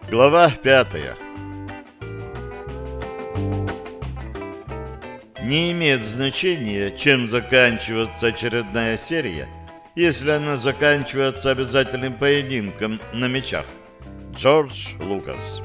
Глава 5. Не имеет значения, чем заканчивается очередная серия, если она заканчивается обязательным поединком на мечах. Джордж Лукас.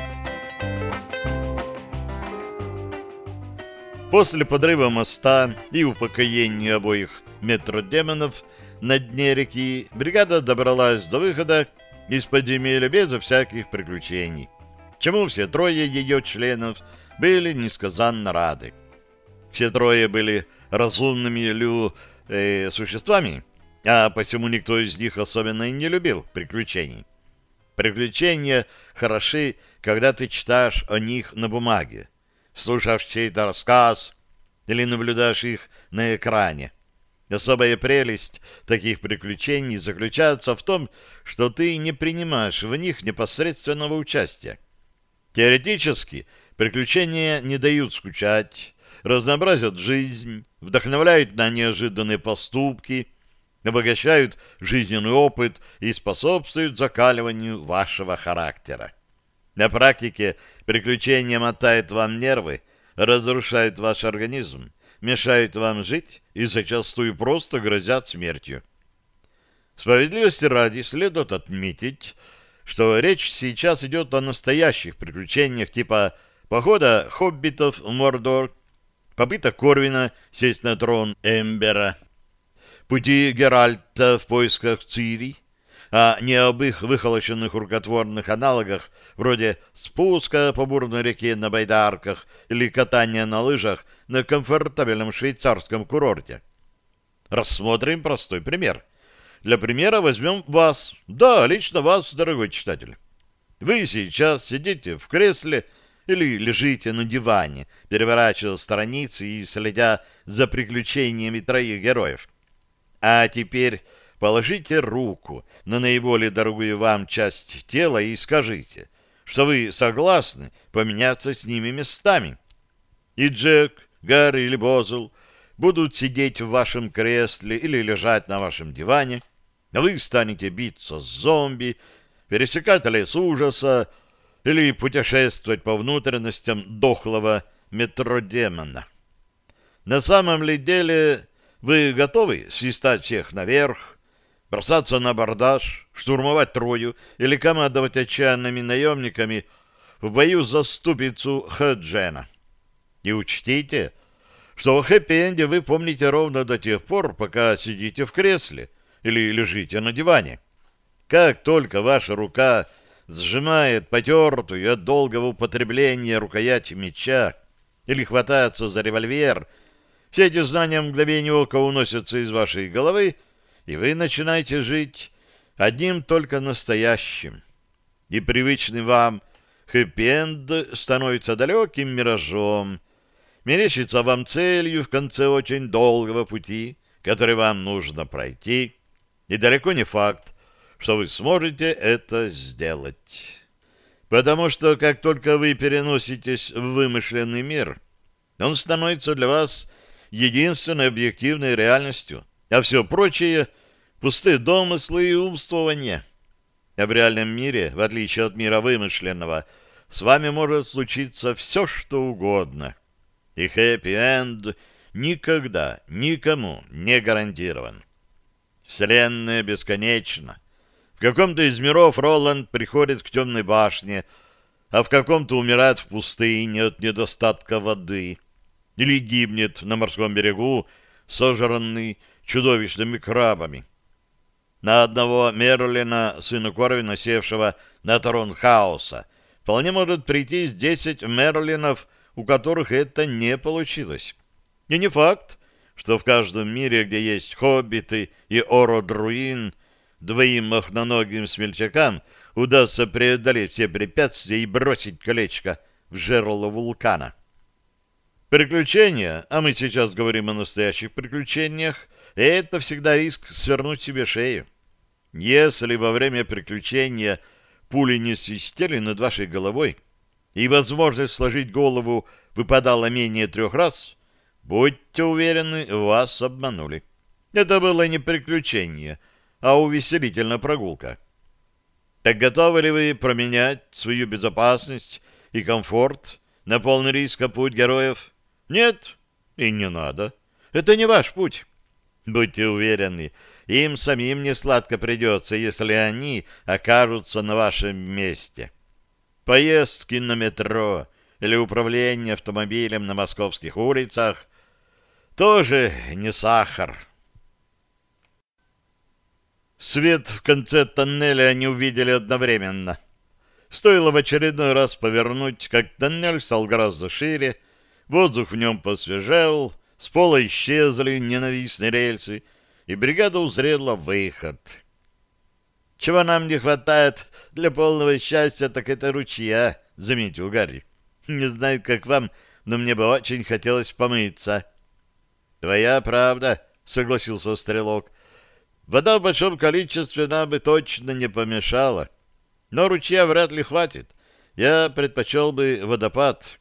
После подрыва моста и упокоения обоих метродемонов на дне реки бригада добралась до выхода из подземелья безо всяких приключений, чему все трое ее членов были несказанно рады. Все трое были разумными существами, а посему никто из них особенно и не любил приключений. Приключения хороши, когда ты читаешь о них на бумаге, слушаешь чей-то рассказ или наблюдаешь их на экране. Особая прелесть таких приключений заключается в том, что ты не принимаешь в них непосредственного участия. Теоретически приключения не дают скучать, разнообразят жизнь, вдохновляют на неожиданные поступки, обогащают жизненный опыт и способствуют закаливанию вашего характера. На практике приключения мотают вам нервы, разрушают ваш организм, мешают вам жить и зачастую просто грозят смертью. Справедливости ради следует отметить, что речь сейчас идет о настоящих приключениях типа похода хоббитов в Мордор, попыток Корвина сесть на трон Эмбера, пути Геральта в поисках Цири, а не об их выхолощенных рукотворных аналогах вроде спуска по бурной реке на байдарках или катания на лыжах на комфортабельном швейцарском курорте. Рассмотрим простой пример. Для примера возьмем вас. Да, лично вас, дорогой читатель. Вы сейчас сидите в кресле или лежите на диване, переворачивая страницы и следя за приключениями троих героев. А теперь положите руку на наиболее дорогую вам часть тела и скажите, что вы согласны поменяться с ними местами. И Джек, Гарри или Бозл будут сидеть в вашем кресле или лежать на вашем диване, а вы станете биться с зомби, пересекать лес ужаса или путешествовать по внутренностям дохлого метродемона. На самом ли деле вы готовы свистать всех наверх, бросаться на абордаж, штурмовать Трою или командовать отчаянными наемниками в бою за ступицу Хэджена? И учтите, что о хэппи-энде вы помните ровно до тех пор, пока сидите в кресле или лежите на диване. Как только ваша рука сжимает потертую от долгого употребления рукоять меча или хватается за револьвер, все эти знания в мгновение ока уносятся из вашей головы, и вы начинаете жить одним только настоящим. И привычный вам хэппи-энд становится далеким миражом, мерещится вам целью в конце очень долгого пути, который вам нужно пройти, и далеко не факт, что вы сможете это сделать. Потому что как только вы переноситесь в вымышленный мир, он становится для вас единственной объективной реальностью, а все прочее — пустые домыслы и умствования. А в реальном мире, в отличие от мира вымышленного, с вами может случиться все, что угодно. И хэппи-энд никогда никому не гарантирован. Вселенная бесконечна. В каком-то из миров Роланд приходит к темной башне, а в каком-то умирает в пустыне от недостатка воды или гибнет на морском берегу, сожранный чудовищными крабами. На одного Мерлина, сына Корвина, севшего на трон хаоса, вполне может прийтись 10 Мерлинов, у которых это не получилось. И не факт, что в каждом мире, где есть хоббиты и Ород-Руин, двоим махноногим смельчакам удастся преодолеть все препятствия и бросить колечко в жерло вулкана. Приключения, а мы сейчас говорим о настоящих приключениях, это всегда риск свернуть себе шею. Если во время приключения пули не свистели над вашей головой, и возможность сложить голову выпадала менее 3 раз, будьте уверены, вас обманули. Это было не приключение, а увеселительная прогулка. Так готовы ли вы променять свою безопасность и комфорт на полный риска путь героев? Нет, и не надо. Это не ваш путь. Будьте уверены, им самим не сладко придется, если они окажутся на вашем месте. Поездки на метро или управление автомобилем на московских улицах тоже не сахар. Свет в конце тоннеля они увидели одновременно. Стоило в очередной раз повернуть, как тоннель стал гораздо шире, воздух в нем посвежел, с пола исчезли ненавистные рельсы, и бригада узрела выход. «Чего нам не хватает для полного счастья, так это ручья», — заметил Гарри. «Не знаю, как вам, но мне бы очень хотелось помыться». «Твоя правда», — согласился Стрелок. «Вода в большом количестве нам бы точно не помешала, но ручья вряд ли хватит. Я предпочел бы водопад».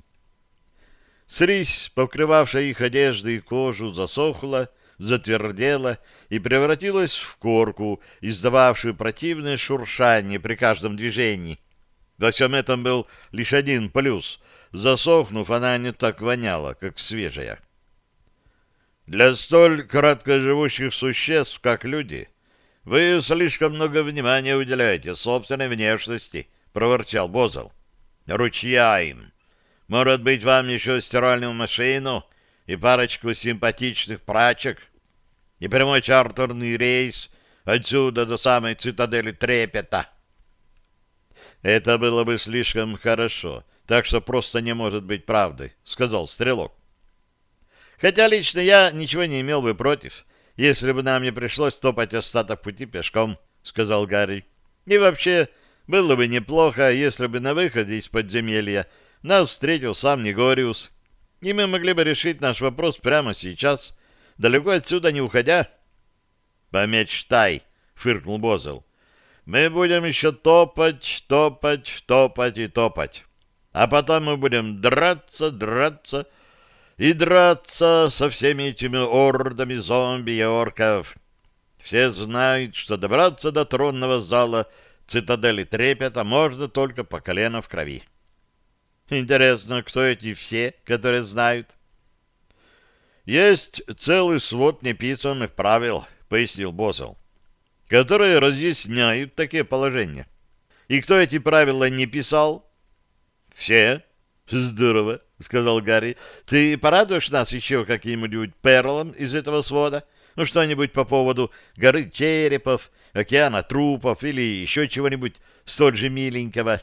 Слизь, покрывавшая их одежды и кожу, засохла, затвердела и превратилась в корку, издававшую противное шуршание при каждом движении. Во всем этом был лишь один плюс. Засохнув, она не так воняла, как свежая. «Для столь короткоживущих существ, как люди, вы слишком много внимания уделяете собственной внешности», — проворчал Бозел. «Ручья им. Может быть, вам еще стиральную машину и парочку симпатичных прачек, и прямой чартерный рейс отсюда до самой цитадели Трепета». «Это было бы слишком хорошо, так что просто не может быть правдой», — сказал Стрелок. «Хотя лично я ничего не имел бы против, если бы нам не пришлось топать остаток пути пешком», — сказал Гарри. «И вообще, было бы неплохо, если бы на выходе из подземелья нас встретил сам Негориус, и мы могли бы решить наш вопрос прямо сейчас, далеко отсюда не уходя». «Помечтай», — фыркнул Бозел. «Мы будем еще топать, топать, топать и топать. А потом мы будем драться, драться и драться со всеми этими ордами зомби и орков. Все знают, что добраться до тронного зала цитадели Трепета можно только по колено в крови». «Интересно, кто эти все, которые знают?» «Есть целый свод неписанных правил», — пояснил Бозел, «которые разъясняют такие положения. И кто эти правила не писал?» «Все». «Здорово», — сказал Гарри. «Ты порадуешь нас еще каким-нибудь перлом из этого свода? Ну, что-нибудь по поводу горы черепов, океана трупов или еще чего-нибудь столь же миленького?»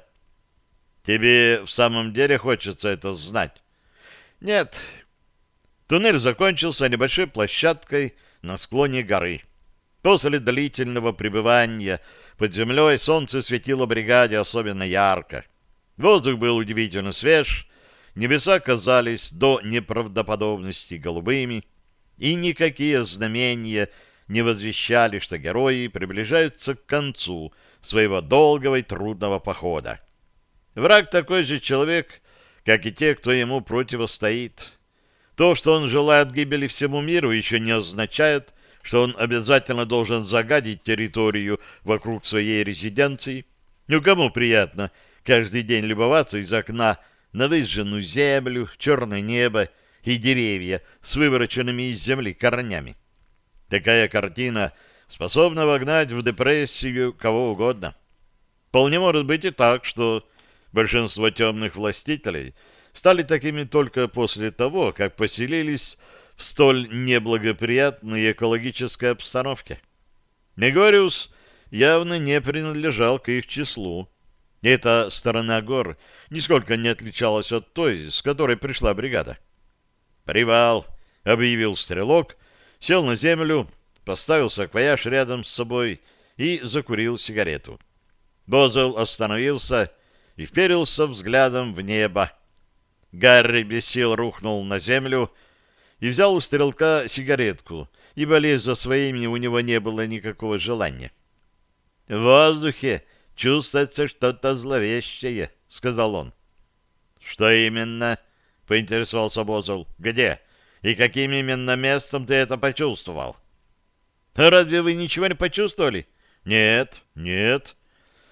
«Тебе в самом деле хочется это знать?» «Нет». Туннель закончился небольшой площадкой на склоне горы. После длительного пребывания под землей солнце светило бригаде особенно ярко. Воздух был удивительно свеж, небеса казались до неправдоподобности голубыми, и никакие знамения не возвещали, что герои приближаются к концу своего долгого и трудного похода. Враг такой же человек, как и те, кто ему противостоит. То, что он желает гибели всему миру, еще не означает, что он обязательно должен загадить территорию вокруг своей резиденции. Ну, кому приятно каждый день любоваться из окна на выжженную землю, черное небо и деревья с вывороченными из земли корнями? Такая картина способна вогнать в депрессию кого угодно. Вполне может быть и так, что большинство темных властителей стали такими только после того, как поселились в столь неблагоприятной экологической обстановке. Негориус явно не принадлежал к их числу. Эта сторона гор нисколько не отличалась от той, с которой пришла бригада. «Привал», — объявил Стрелок, сел на землю, поставил саквояж рядом с собой и закурил сигарету. Бозел остановился и вперился взглядом в небо. Гарри без сил рухнул на землю и взял у Стрелка сигаретку, ибо лезть за своими у него не было никакого желания. — В воздухе чувствуется что-то зловещее, — сказал он. — Что именно? — поинтересовался Бозел. — Где? И каким именно местом ты это почувствовал? — Разве вы ничего не почувствовали? — Нет, нет.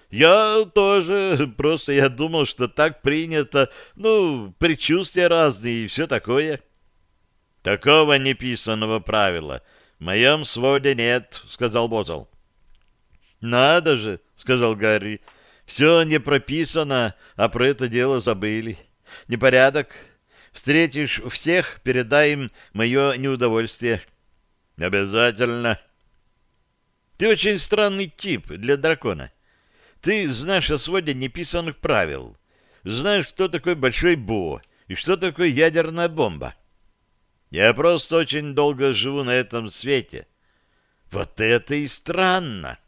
Я тоже, просто я думал, что так принято, ну, предчувствия разные и все такое. Такого неписанного правила в моем своде нет, сказал Бозл. Надо же, сказал Гарри, все не прописано, а про это дело забыли. Непорядок. Встретишь всех, передай им мое неудовольствие. Обязательно. Ты очень странный тип для дракона. Ты знаешь о своде неписанных правил. Знаешь, кто такой Большой Бо и что такое ядерная бомба. Я просто очень долго живу на этом свете. Вот это и странно.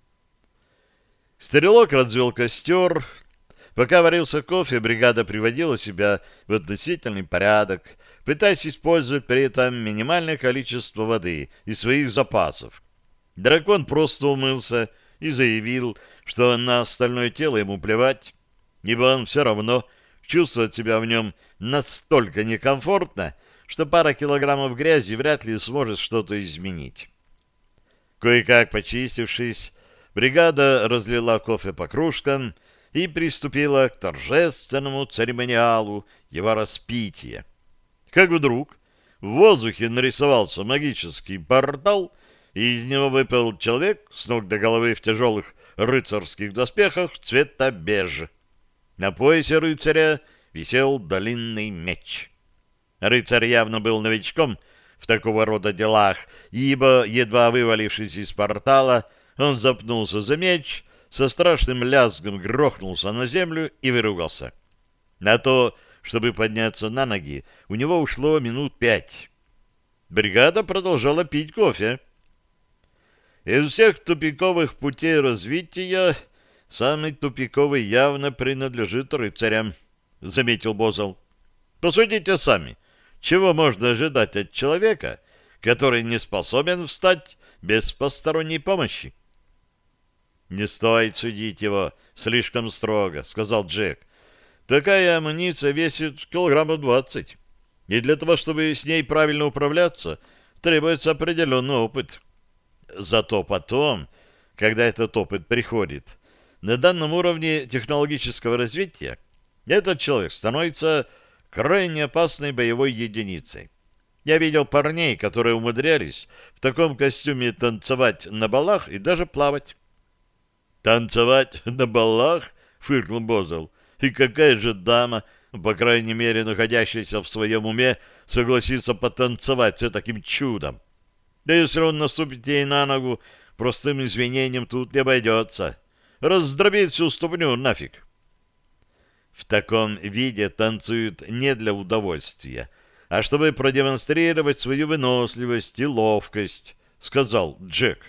Стрелок развел костер. Пока варился кофе, бригада приводила себя в относительный порядок, пытаясь использовать при этом минимальное количество воды из своих запасов. Дракон просто умылся и заявил, что на остальное тело ему плевать, ибо он все равно чувствует себя в нем настолько некомфортно, что пара килограммов грязи вряд ли сможет что-то изменить. Кое-как почистившись, бригада разлила кофе по кружкам и приступила к торжественному церемониалу его распития. Как вдруг в воздухе нарисовался магический портал, и из него выпал человек с ног до головы в тяжелых рыцарских доспехах цвета беж. На поясе рыцаря висел длинный меч. Рыцарь явно был новичком в такого рода делах, ибо, едва вывалившись из портала, он запнулся за меч, со страшным лязгом грохнулся на землю и выругался. На то, чтобы подняться на ноги, у него ушло минут 5. Бригада продолжала пить кофе. Из всех тупиковых путей развития самый тупиковый явно принадлежит рыцарям, — заметил Бозл. Посудите сами, чего можно ожидать от человека, который не способен встать без посторонней помощи? — Не стоит судить его слишком строго, — сказал Джек. — Такая амуниция весит килограммов 20, и для того, чтобы с ней правильно управляться, требуется определенный опыт. Зато потом, когда этот опыт приходит, на данном уровне технологического развития, этот человек становится крайне опасной боевой единицей. Я видел парней, которые умудрялись в таком костюме танцевать на балах и даже плавать. «Танцевать на балах?» — фыркнул Бозл. «И какая же дама, по крайней мере, находящаяся в своем уме, согласится потанцевать с таким чудом? Да если он наступит ей на ногу, простым извинением тут не обойдется. Раздробит всю ступню нафиг». В таком виде танцуют не для удовольствия, а чтобы продемонстрировать свою выносливость и ловкость, — сказал Джек.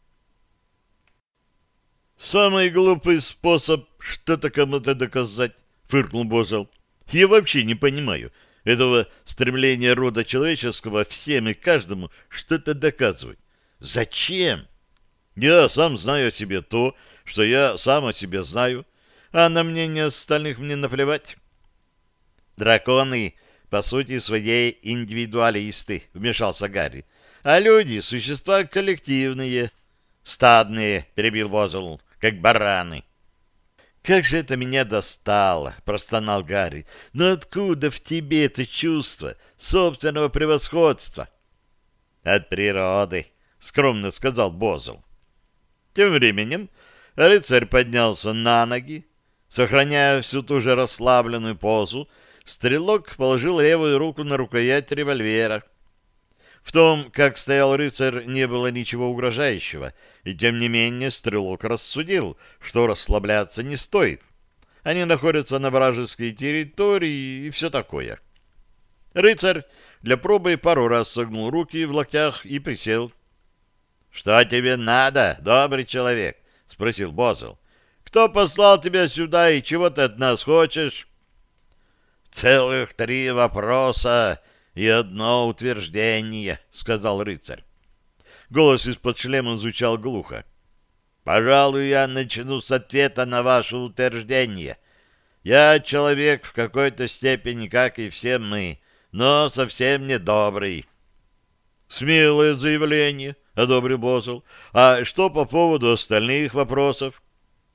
«Самый глупый способ что-то кому-то доказать», — фыркнул Бозл. «Я вообще не понимаю этого стремления рода человеческого всем и каждому что-то доказывать. Зачем? Я сам знаю о себе то, что я сам о себе знаю, а на мнение остальных мне наплевать». «Драконы, по сути своей, индивидуалисты», — вмешался Гарри. «А люди — существа коллективные». «Стадные», — перебил Бозл, — «как бараны». «Как же это меня достало!» — простонал Гарри. «Но откуда в тебе это чувство собственного превосходства?» «От природы», — скромно сказал Бозл. Тем временем рыцарь поднялся на ноги. Сохраняя всю ту же расслабленную позу, стрелок положил левую руку на рукоять револьвера. В том, как стоял рыцарь, не было ничего угрожающего, и тем не менее стрелок рассудил, что расслабляться не стоит. Они находятся на вражеской территории и все такое. Рыцарь для пробы пару раз согнул руки в локтях и присел. — Что тебе надо, добрый человек? — спросил Бозл. — Кто послал тебя сюда и чего ты от нас хочешь? — Целых 3 вопроса и одно утверждение, — сказал рыцарь. Голос из-под шлема звучал глухо. — Пожалуй, я начну с ответа на ваше утверждение. Я человек в какой-то степени, как и все мы, но совсем не добрый. — Смелое заявление, — одобрил Бозл. — А что по поводу остальных вопросов? —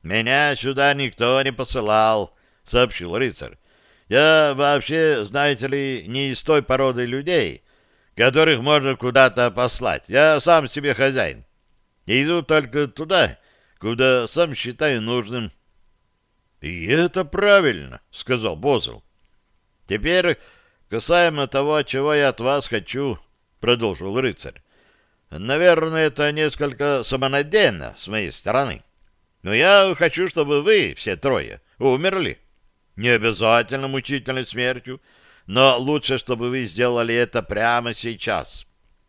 «Меня сюда никто не посылал», — сообщил рыцарь. «Я вообще, знаете ли, не из той породы людей, которых можно куда-то послать. Я сам себе хозяин. Иду только туда, куда сам считаю нужным». «И это правильно», — сказал Бозл. «Теперь касаемо того, чего я от вас хочу», — продолжил рыцарь. «Наверное, это несколько самонадеянно с моей стороны. Но я хочу, чтобы вы, все трое, умерли. Не обязательно мучительной смертью, но лучше, чтобы вы сделали это прямо сейчас».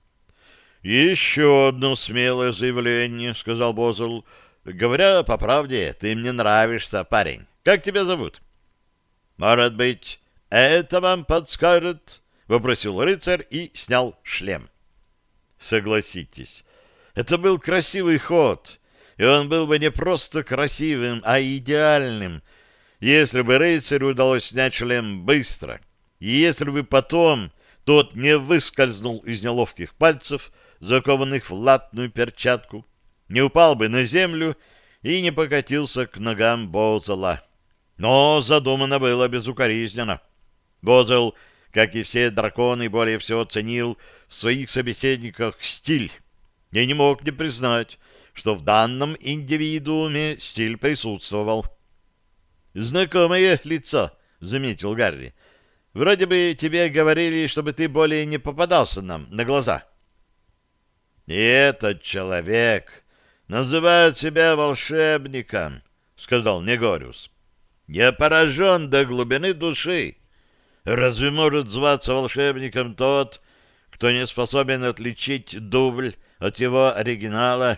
«Еще одно смелое заявление», — сказал Бозл. «Говоря по правде, ты мне нравишься, парень. Как тебя зовут?» «Может быть, это вам подскажет?» — вопросил рыцарь и снял шлем. Согласитесь, это был красивый ход, и он был бы не просто красивым, а идеальным, если бы рыцарю удалось снять шлем быстро, и если бы потом тот не выскользнул из неловких пальцев, закованных в латную перчатку, не упал бы на землю и не покатился к ногам Бозела. Но задумано было безукоризненно. Бозел, как и все драконы, более всего ценил в своих собеседниках стиль. Я не мог не признать, что в данном индивидууме стиль присутствовал. «Знакомое лицо», — заметил Гарри. «Вроде бы тебе говорили, чтобы ты более не попадался нам на глаза». «И этот человек называет себя волшебником», — сказал Негориус. «Я поражен до глубины души. Разве может зваться волшебником тот, кто не способен отличить дубль от его оригинала?»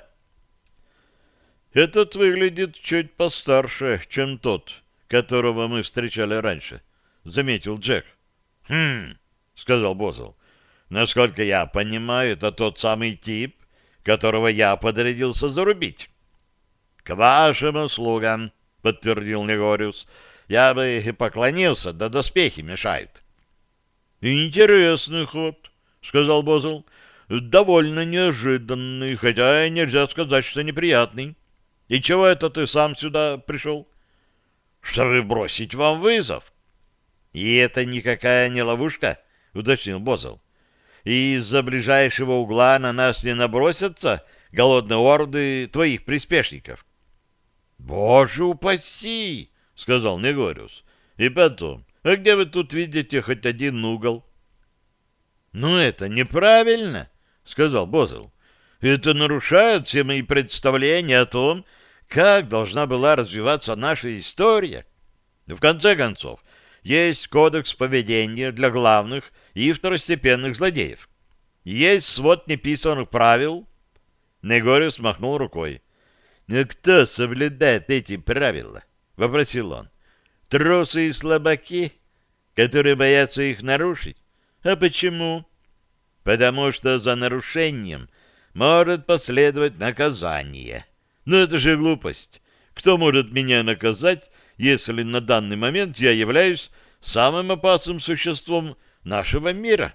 «Этот выглядит чуть постарше, чем тот, которого мы встречали раньше», — заметил Джек. «Хм», — сказал Бозл. «Насколько я понимаю, это тот самый тип, которого я подрядился зарубить». «К вашим услугам», — подтвердил Негориус. «Я бы и поклонился, да доспехи мешают». «Интересный ход», — сказал Бозл. «Довольно неожиданный, хотя нельзя сказать, что неприятный. И чего это ты сам сюда пришел?» «Чтобы бросить вам вызов». «И это никакая не ловушка?» — уточнил Бозл. «И из-за ближайшего угла на нас не набросятся голодные орды твоих приспешников?» «Боже упаси!» — сказал Негориус. «И потом, а где вы тут видите хоть один угол?» «Ну, это неправильно», — сказал Бозл. «Это нарушает все мои представления о том, как должна была развиваться наша история. В конце концов, есть кодекс поведения для главных и второстепенных злодеев. Есть свод неписанных правил». Негориус махнул рукой. «Но кто соблюдает эти правила?» — вопросил он. «Трусы и слабаки, которые боятся их нарушить? А почему?» «Потому что за нарушением может последовать наказание. Но это же глупость. Кто может меня наказать, если на данный момент я являюсь самым опасным существом нашего мира?»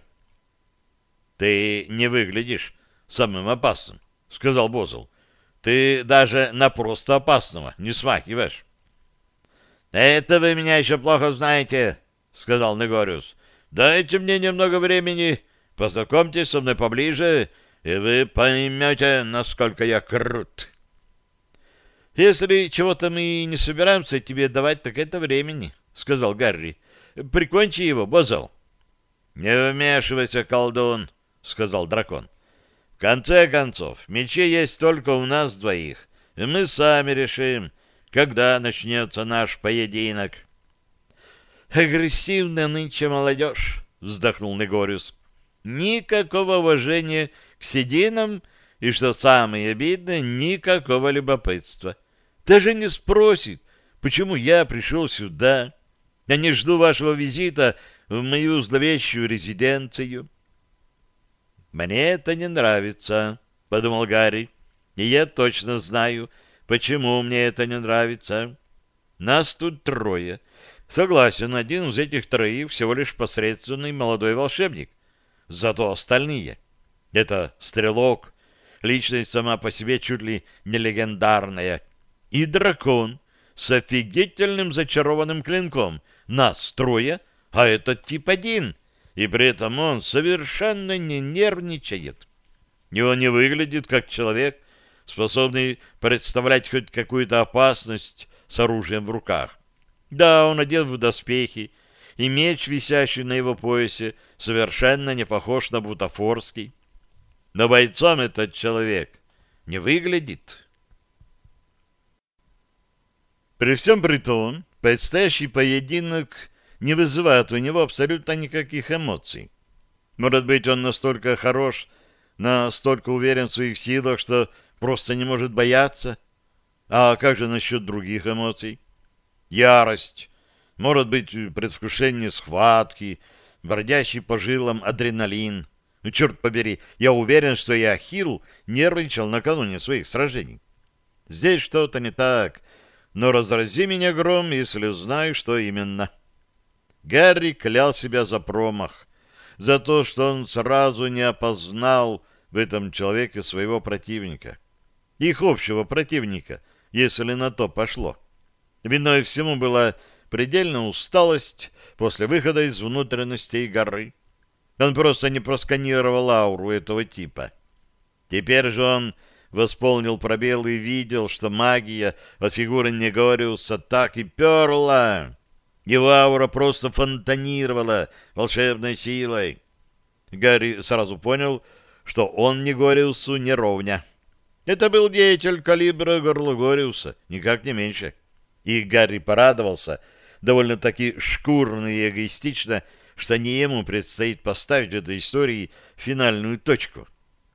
«Ты не выглядишь самым опасным», — сказал Бозл. «Ты даже на просто опасного не смахиваешь». «Это вы меня еще плохо знаете», — сказал Негориус. «Дайте мне немного времени, познакомьтесь со мной поближе, и вы поймете, насколько я крут». «Если чего-то мы не собираемся тебе давать, так это времени», — сказал Гарри. «Прикончи его, Бозл». «Не вмешивайся, колдун», — сказал дракон. «В конце концов, мечи есть только у нас двоих, и мы сами решим, когда начнется наш поединок». «Агрессивная нынче молодежь», — вздохнул Негориус. «Никакого уважения к сединам и, что самое обидное, никакого любопытства. Даже не спросит, почему я пришел сюда. Я не жду вашего визита в мою зловещую резиденцию». «Мне это не нравится», — подумал Гарри. «И я точно знаю, почему мне это не нравится. Нас тут трое. Согласен, один из этих троих всего лишь посредственный молодой волшебник. Зато остальные — это стрелок, личность сама по себе чуть ли не легендарная. и дракон с офигительным зачарованным клинком. Нас трое, а этот тип один, и при этом он совершенно не нервничает. И он не выглядит как человек, способный представлять хоть какую-то опасность с оружием в руках. Да, он одет в доспехи, и меч, висящий на его поясе, совершенно не похож на бутафорский. Но бойцом этот человек не выглядит. При всем при том, предстоящий поединок не вызывает у него абсолютно никаких эмоций. Может быть, он настолько хорош, настолько уверен в своих силах, что просто не может бояться? А как же насчет других эмоций? Ярость, может быть, предвкушение схватки, бродящий по жилам адреналин. Ну, черт побери, я уверен, что и Ахилл нервничал накануне своих сражений. Здесь что-то не так, но разрази меня гром, если знаю, что именно. Гарри клял себя за промах, за то, что он сразу не опознал в этом человеке своего противника. Их общего противника, если на то пошло. Виной всему была предельная усталость после выхода из внутренностей горы. Он просто не просканировал ауру этого типа. Теперь же он восполнил пробел и видел, что магия от фигуры Негориуса так и перла. Его аура просто фонтанировала волшебной силой. Гарри сразу понял, что он Негориусу не ровня. Это был деятель калибра Горлагориуса, никак не меньше. И Гарри порадовался, довольно-таки шкурно и эгоистично, что не ему предстоит поставить в этой истории финальную точку.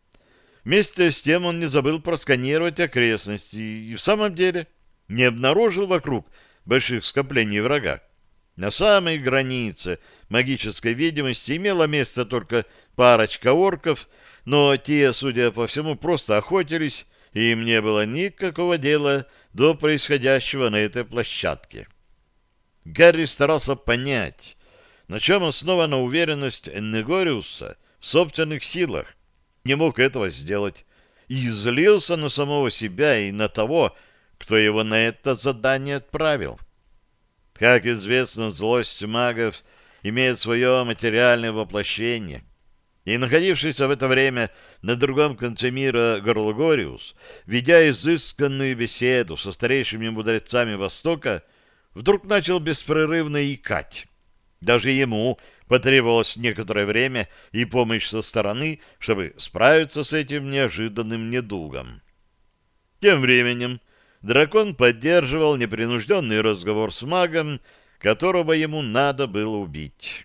Вместе с тем он не забыл просканировать окрестности и в самом деле не обнаружил вокруг больших скоплений врага. На самой границе магической видимости имело место только парочка орков, но те, судя по всему, просто охотились, и им не было никакого дела до происходящего на этой площадке. Гарри старался понять, на чем основана уверенность Негориуса в собственных силах. Не мог этого сделать. И злился на самого себя и на того, кто его на это задание отправил. Как известно, злость магов имеет свое материальное воплощение. И находившийся в это время на другом конце мира Горлагориус, ведя изысканную беседу со старейшими мудрецами Востока, вдруг начал беспрерывно икать. Даже ему потребовалось некоторое время и помощь со стороны, чтобы справиться с этим неожиданным недугом. Тем временем дракон поддерживал непринужденный разговор с магом, которого ему надо было убить.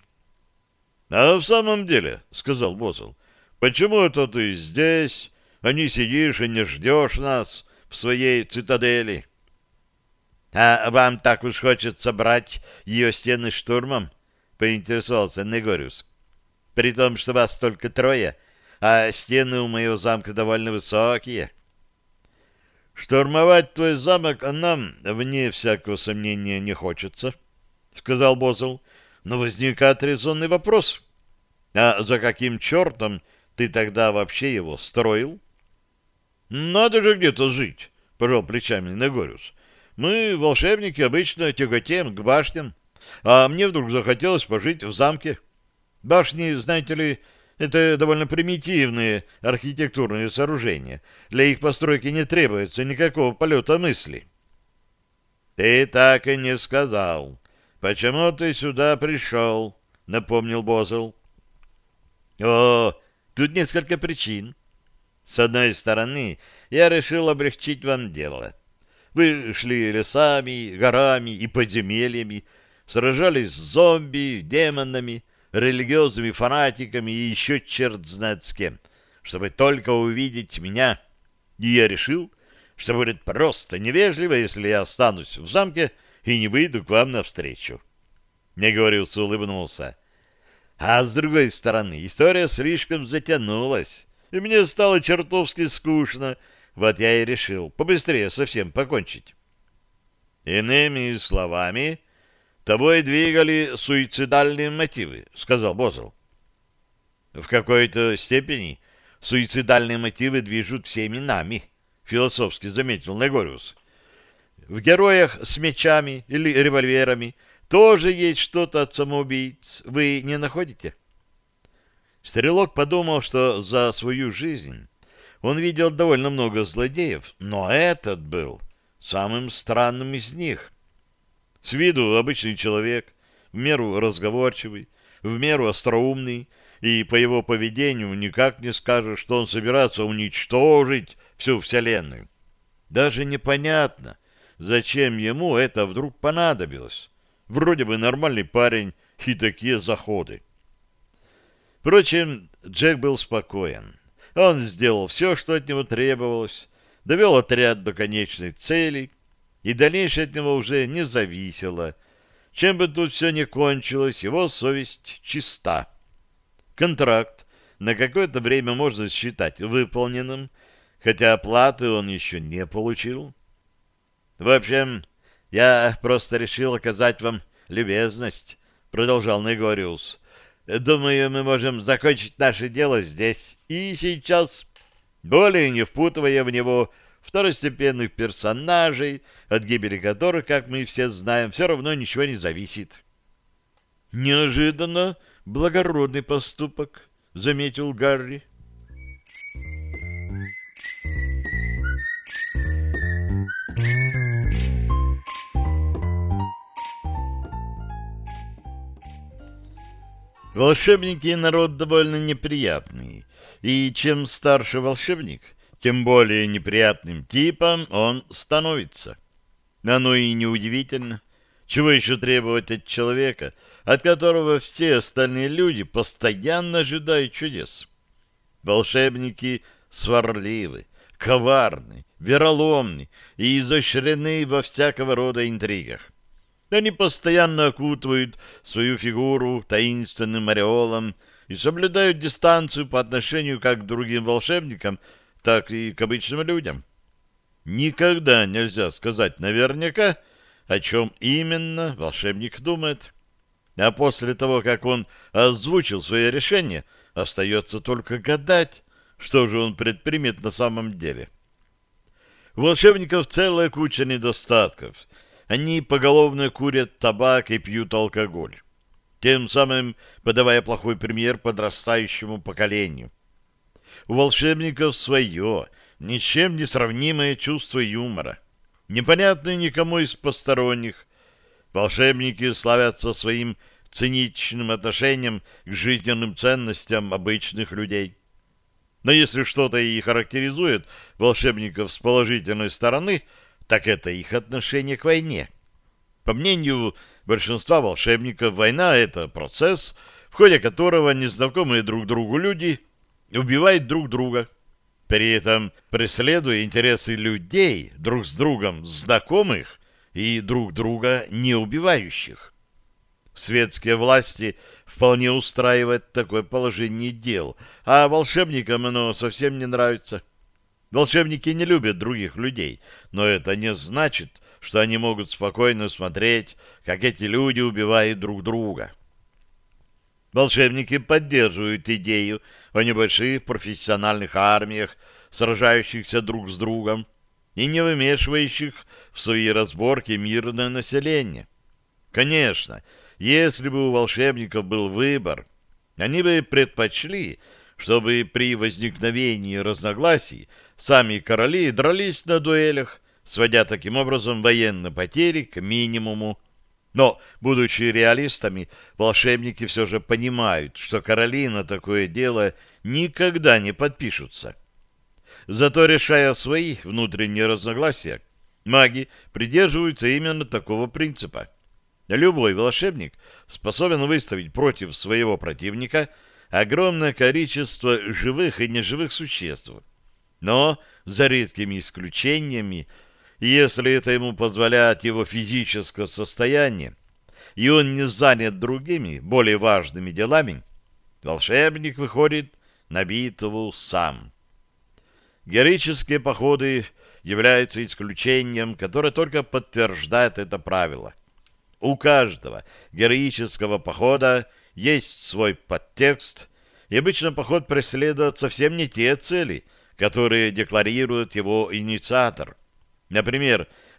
— А в самом деле, — сказал Бозл, — почему это ты здесь, а не сидишь и не ждешь нас в своей цитадели? — А вам так уж хочется брать ее стены штурмом? — поинтересовался Негориус. — При том, что вас только трое, а стены у моего замка довольно высокие. — Штурмовать твой замок нам, вне всякого сомнения, не хочется, — сказал Бозл. — Но возникает резонный вопрос. А за каким чертом ты тогда вообще его строил? — Надо же где-то жить, — пожал плечами Негориус. — Мы, волшебники, обычно тяготеем к башням, а мне вдруг захотелось пожить в замке. Башни, знаете ли, это довольно примитивные архитектурные сооружения. Для их постройки не требуется никакого полета мысли. — Ты так и не сказал. Почему ты сюда пришел? — напомнил Бозл. — О, тут несколько причин. С одной стороны, я решил облегчить вам дело. Вы шли лесами, горами и подземельями, сражались с зомби, демонами, религиозными фанатиками и еще черт знает с кем, чтобы только увидеть меня. И я решил, что будет просто невежливо, если я останусь в замке и не выйду к вам навстречу. Негориус улыбнулся. А с другой стороны, история слишком затянулась, и мне стало чертовски скучно. Вот я и решил побыстрее совсем покончить. Иными словами, тобой двигали суицидальные мотивы, сказал Бозл. В какой-то степени суицидальные мотивы движут всеми нами, философски заметил Негориус. в героях с мечами или револьверами тоже есть что-то от самоубийц. Вы не находите? Стрелок подумал, что за свою жизнь он видел довольно много злодеев, но этот был самым странным из них. С виду обычный человек, в меру разговорчивый, в меру остроумный, и по его поведению никак не скажешь, что он собирается уничтожить всю Вселенную. Даже непонятно, зачем ему это вдруг понадобилось. Вроде бы нормальный парень и такие заходы. Впрочем, Джек был спокоен. Он сделал все, что от него требовалось, довел отряд до конечной цели, и дальнейшее от него уже не зависело. Чем бы тут все ни кончилось, его совесть чиста. Контракт на какое-то время можно считать выполненным, хотя оплаты он еще не получил. В общем, я просто решил оказать вам любезность, продолжал Негориус. Думаю, мы можем закончить наше дело здесь и сейчас, более не впутывая в него второстепенных персонажей, от гибели которых, как мы все знаем, все равно ничего не зависит. Неожиданно благородный поступок, заметил Гарри. Волшебники — народ довольно неприятный, и чем старше волшебник, тем более неприятным типом он становится. Оно и неудивительно. Чего еще требовать от человека, от которого все остальные люди постоянно ожидают чудес? Волшебники сварливы, коварны, вероломны и изощрены во всякого рода интригах. Они постоянно окутывают свою фигуру таинственным ореолом и соблюдают дистанцию по отношению как к другим волшебникам, так и к обычным людям. Никогда нельзя сказать наверняка, о чем именно волшебник думает. А после того, как он озвучил свое решение, остается только гадать, что же он предпримет на самом деле. У волшебников целая куча недостатков. Они поголовно курят табак и пьют алкоголь, тем самым подавая плохой пример подрастающему поколению. У волшебников свое, ни с чем не сравнимое чувство юмора, непонятное никому из посторонних. Волшебники славятся своим циничным отношением к жизненным ценностям обычных людей. Но если что-то и характеризует волшебников с положительной стороны, так это их отношение к войне. По мнению большинства волшебников, война — это процесс, в ходе которого незнакомые друг другу люди убивают друг друга, при этом преследуя интересы людей, друг с другом знакомых и друг друга не убивающих. Светские власти вполне устраивают такое положение дел, а волшебникам оно совсем не нравится. Волшебники не любят других людей, но это не значит, что они могут спокойно смотреть, как эти люди убивают друг друга. Волшебники поддерживают идею о небольших профессиональных армиях, сражающихся друг с другом и не вмешивающих в свои разборки мирное население. Конечно, если бы у волшебников был выбор, они бы предпочли, чтобы при возникновении разногласий сами короли дрались на дуэлях, сводя таким образом военные потери к минимуму. Но, будучи реалистами, волшебники все же понимают, что короли на такое дело никогда не подпишутся. Зато, решая свои внутренние разногласия, маги придерживаются именно такого принципа. Любой волшебник способен выставить против своего противника огромное количество живых и неживых существ. Но, за редкими исключениями, если это ему позволяет его физическое состояние, и он не занят другими, более важными делами, волшебник выходит на битву сам. Героические походы являются исключением, которое только подтверждает это правило. У каждого героического похода есть свой подтекст, и обычно поход преследует совсем не те цели, которые декларирует его инициатор. Например,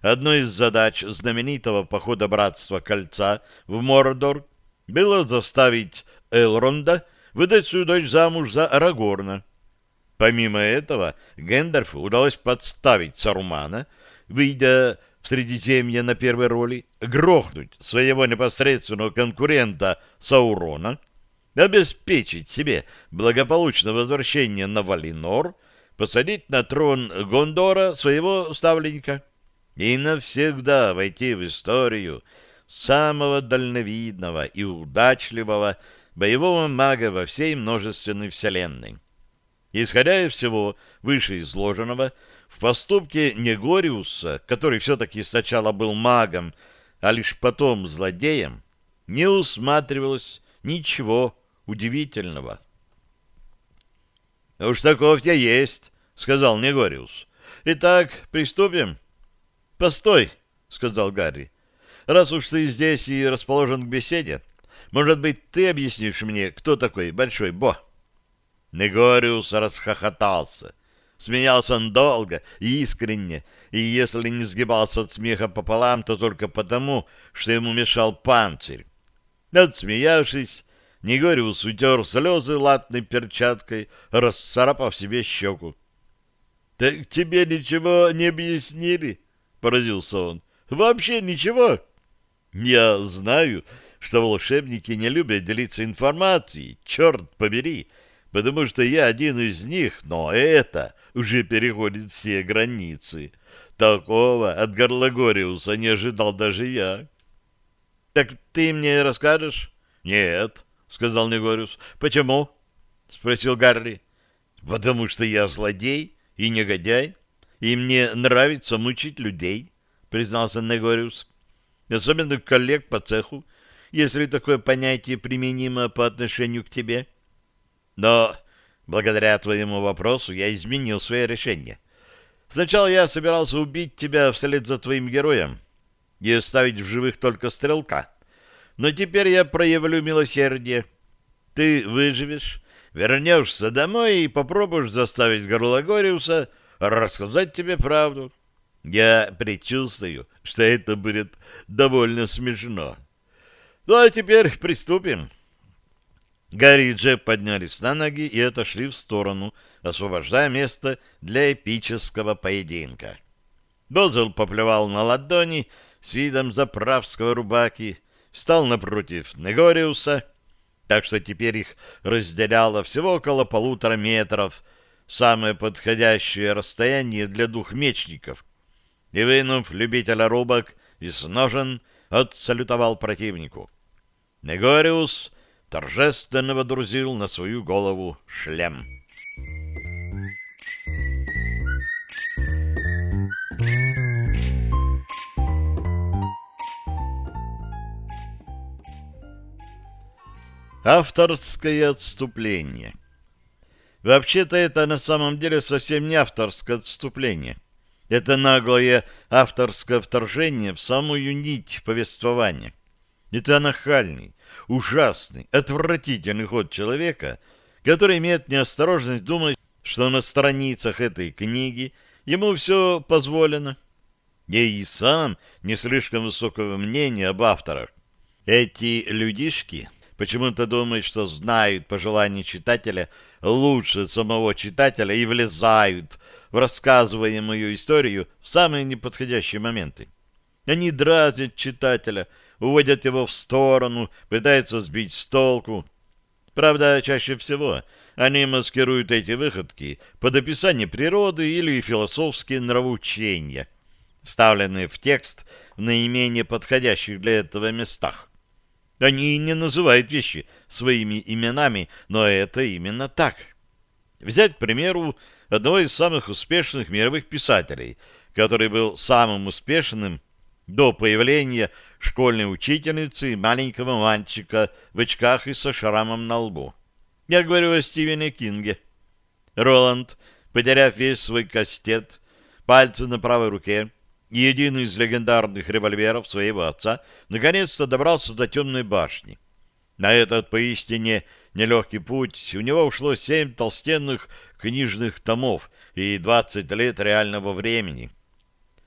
одной из задач знаменитого похода Братства Кольца в Мордор было заставить Элронда выдать свою дочь замуж за Арагорна. Помимо этого, Гэндальфу удалось подставить Сарумана, выйдя в Средиземье на первой роли, грохнуть своего непосредственного конкурента Саурона, обеспечить себе благополучное возвращение на Валинор, посадить на трон Гондора своего ставленника и навсегда войти в историю самого дальновидного и удачливого боевого мага во всей множественной вселенной. Исходя из всего вышеизложенного, в поступке Негориуса, который все-таки сначала был магом, а лишь потом злодеем, не усматривалось ничего удивительного. — Уж таков я есть, — сказал Негориус. — Итак, приступим? — Постой, — сказал Гарри. — Раз уж ты здесь и расположен к беседе, может быть, ты объяснишь мне, кто такой Большой Бо? Негориус расхохотался. Смеялся он долго и искренне, и если не сгибался от смеха пополам, то только потому, что ему мешал панцирь. Отсмеявшись, Негориус утер слезы латной перчаткой, расцарапав себе щеку. — Так тебе ничего не объяснили? — поразился он. — Вообще ничего? — Я знаю, что волшебники не любят делиться информацией, черт побери, потому что я один из них, но это уже переходит все границы. Такого от Горлагориуса не ожидал даже я. — Так ты мне расскажешь? — Нет, — сказал Негориус. — Почему? — спросил Гарри. — Потому что я злодей и негодяй, и мне нравится мучить людей, — признался Негориус. — Особенно коллег по цеху, если такое понятие применимо по отношению к тебе. Но благодаря твоему вопросу я изменил свое решение. Сначала я собирался убить тебя вслед за твоим героем и оставить в живых только стрелка. Но теперь я проявлю милосердие. Ты выживешь, вернешься домой и попробуешь заставить Горлагориуса рассказать тебе правду. Я предчувствую, что это будет довольно смешно. Ну, а теперь приступим. Гарри и Джеб поднялись на ноги и отошли в сторону, освобождая место для эпического поединка. Дозел поплевал на ладони с видом заправского рубаки, встал напротив Негориуса, так что теперь их разделяло всего около 1,5 метров, самое подходящее расстояние для 2 мечников, и, вынув любителя рубок из ножен, отсалютовал противнику. Негориус торжественно водрузил на свою голову шлем. Авторское отступление. Вообще-то это на самом деле совсем не авторское отступление. Это наглое авторское вторжение в самую нить повествования. Это нахальный, ужасный, отвратительный ход человека, который имеет неосторожность думать, что на страницах этой книги ему все позволено. Я и сам не слишком высокого мнения об авторах. Эти людишки почему-то думают, что знают пожелания читателя лучше самого читателя и влезают в рассказываемую историю в самые неподходящие моменты. Они дразнят читателя, уводят его в сторону, пытаются сбить с толку. Правда, чаще всего они маскируют эти выходки под описание природы или философские нравоучения, вставленные в текст в наименее подходящих для этого местах. Они не называют вещи своими именами, но это именно так. Взять, к примеру, одного из самых успешных мировых писателей, который был самым успешным до появления школьной учительницы и маленького мальчика в очках и со шрамом на лбу. Я говорю о Стивене Кинге. Роланд, потеряв весь свой кастет, пальцы на правой руке и один из легендарных револьверов своего отца, наконец-то добрался до Темной башни. На этот поистине нелегкий путь у него ушло 7 толстенных книжных томов и 20 лет реального времени.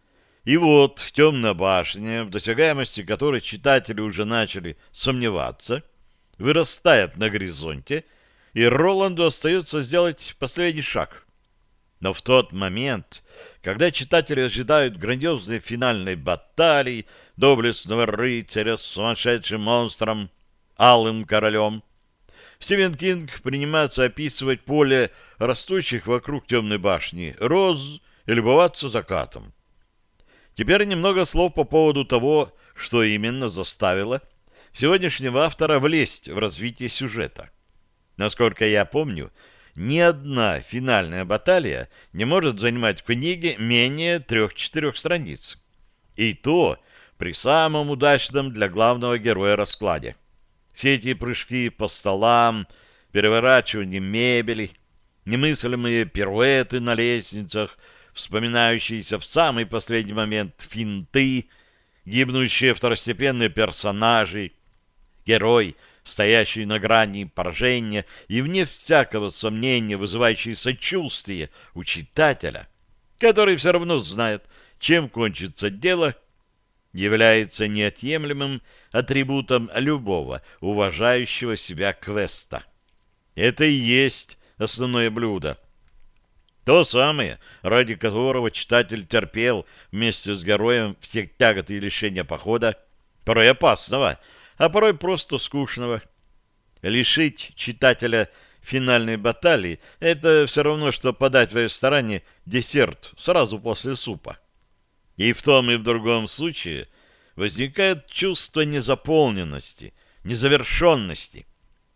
И вот темная башня, в досягаемости которой читатели уже начали сомневаться, вырастает на горизонте, и Роланду остается сделать последний шаг. Но в тот момент, когда читатели ожидают грандиозной финальной баталии доблестного рыцаря с сумасшедшим монстром, Алым Королем, Стивен Кинг принимается описывать поле растущих вокруг темной башни роз и любоваться закатом. Теперь немного слов по поводу того, что именно заставило сегодняшнего автора влезть в развитие сюжета. Насколько я помню, ни одна финальная баталия не может занимать в книге менее 3-4 страниц. И то при самом удачном для главного героя раскладе. Все эти прыжки по столам, переворачивание мебели, немыслимые пируэты на лестницах, вспоминающиеся в самый последний момент финты, гибнущие второстепенные персонажи, герой, стоящий на грани поражения и, вне всякого сомнения, вызывающий сочувствие у читателя, который все равно знает, чем кончится дело, является неотъемлемым атрибутом любого уважающего себя квеста. Это и есть основное блюдо. То самое, ради которого читатель терпел вместе с героем все тяготы и лишения похода, порой опасного, а порой просто скучного. Лишить читателя финальной баталии — это все равно, что подать в ресторане десерт сразу после супа. И в том и в другом случае возникает чувство незаполненности, незавершенности.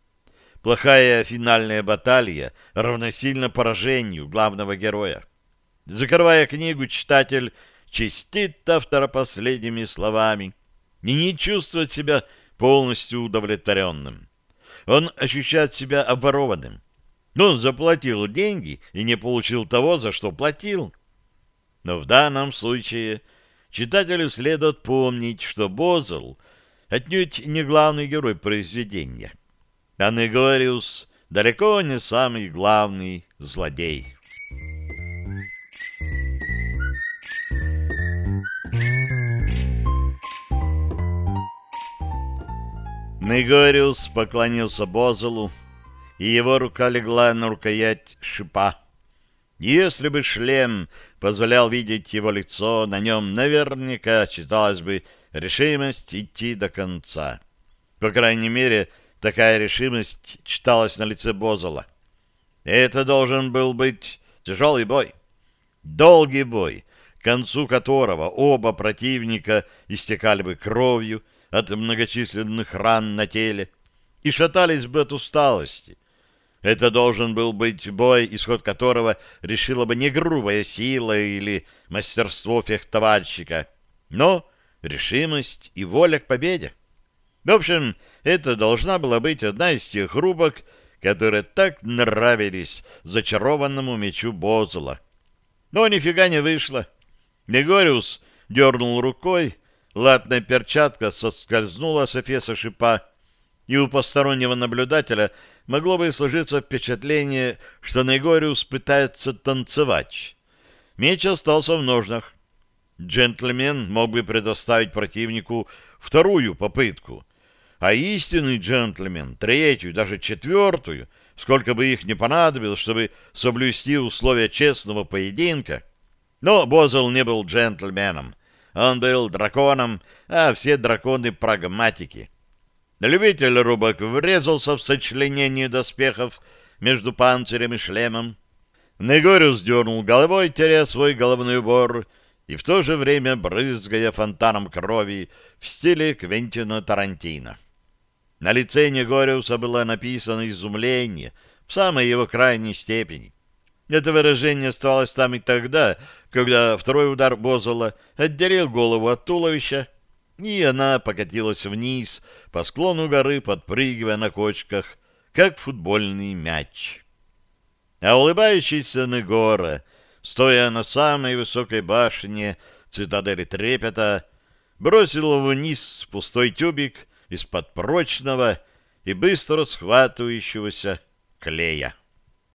Плохая финальная баталия равносильно поражению главного героя. Закрывая книгу, читатель чистит автора последними словами и не чувствует себя полностью удовлетворенным. Он ощущает себя обворованным. Но он заплатил деньги и не получил того, за что платил. Но в данном случае читателю следует помнить, что Бозл отнюдь не главный герой произведения. А Негориус далеко не самый главный злодей. Негориус поклонился Бозлу, и его рука легла на рукоять шипа. Если бы шлем позволял видеть его лицо, на нем наверняка читалась бы решимость идти до конца. По крайней мере, такая решимость читалась на лице Бозла. Это должен был быть тяжелый бой. Долгий бой, к концу которого оба противника истекали бы кровью от многочисленных ран на теле и шатались бы от усталости. Это должен был быть бой, исход которого решила бы не грубая сила или мастерство фехтовальщика, но решимость и воля к победе. В общем, это должна была быть одна из тех рубок, которые так нравились зачарованному мечу Бозла. Но нифига не вышло. Негориус дернул рукой, латная перчатка соскользнула с эфеса шипа, и у постороннего наблюдателя могло бы сложиться впечатление, что Негориус пытается танцевать. Меч остался в ножнах. Джентльмен мог бы предоставить противнику вторую попытку, а истинный джентльмен — третью, даже четвертую, сколько бы их ни понадобилось, чтобы соблюсти условия честного поединка. Но Бозл не был джентльменом. Он был драконом, а все драконы — прагматики. Любитель рубок врезался в сочленение доспехов между панцирем и шлемом. Негориус дернул головой, теряя свой головной убор, и в то же время брызгая фонтаном крови в стиле Квентина Тарантино. На лице Негориуса было написано изумление в самой его крайней степени. Это выражение оставалось там и тогда, когда второй удар Бозла отделил голову от туловища, и она покатилась вниз по склону горы, подпрыгивая на кочках, как футбольный мяч. А улыбающийся Негора, стоя на самой высокой башне цитадели Трепета, бросил вниз пустой тюбик из-под прочного и быстро схватывающегося клея.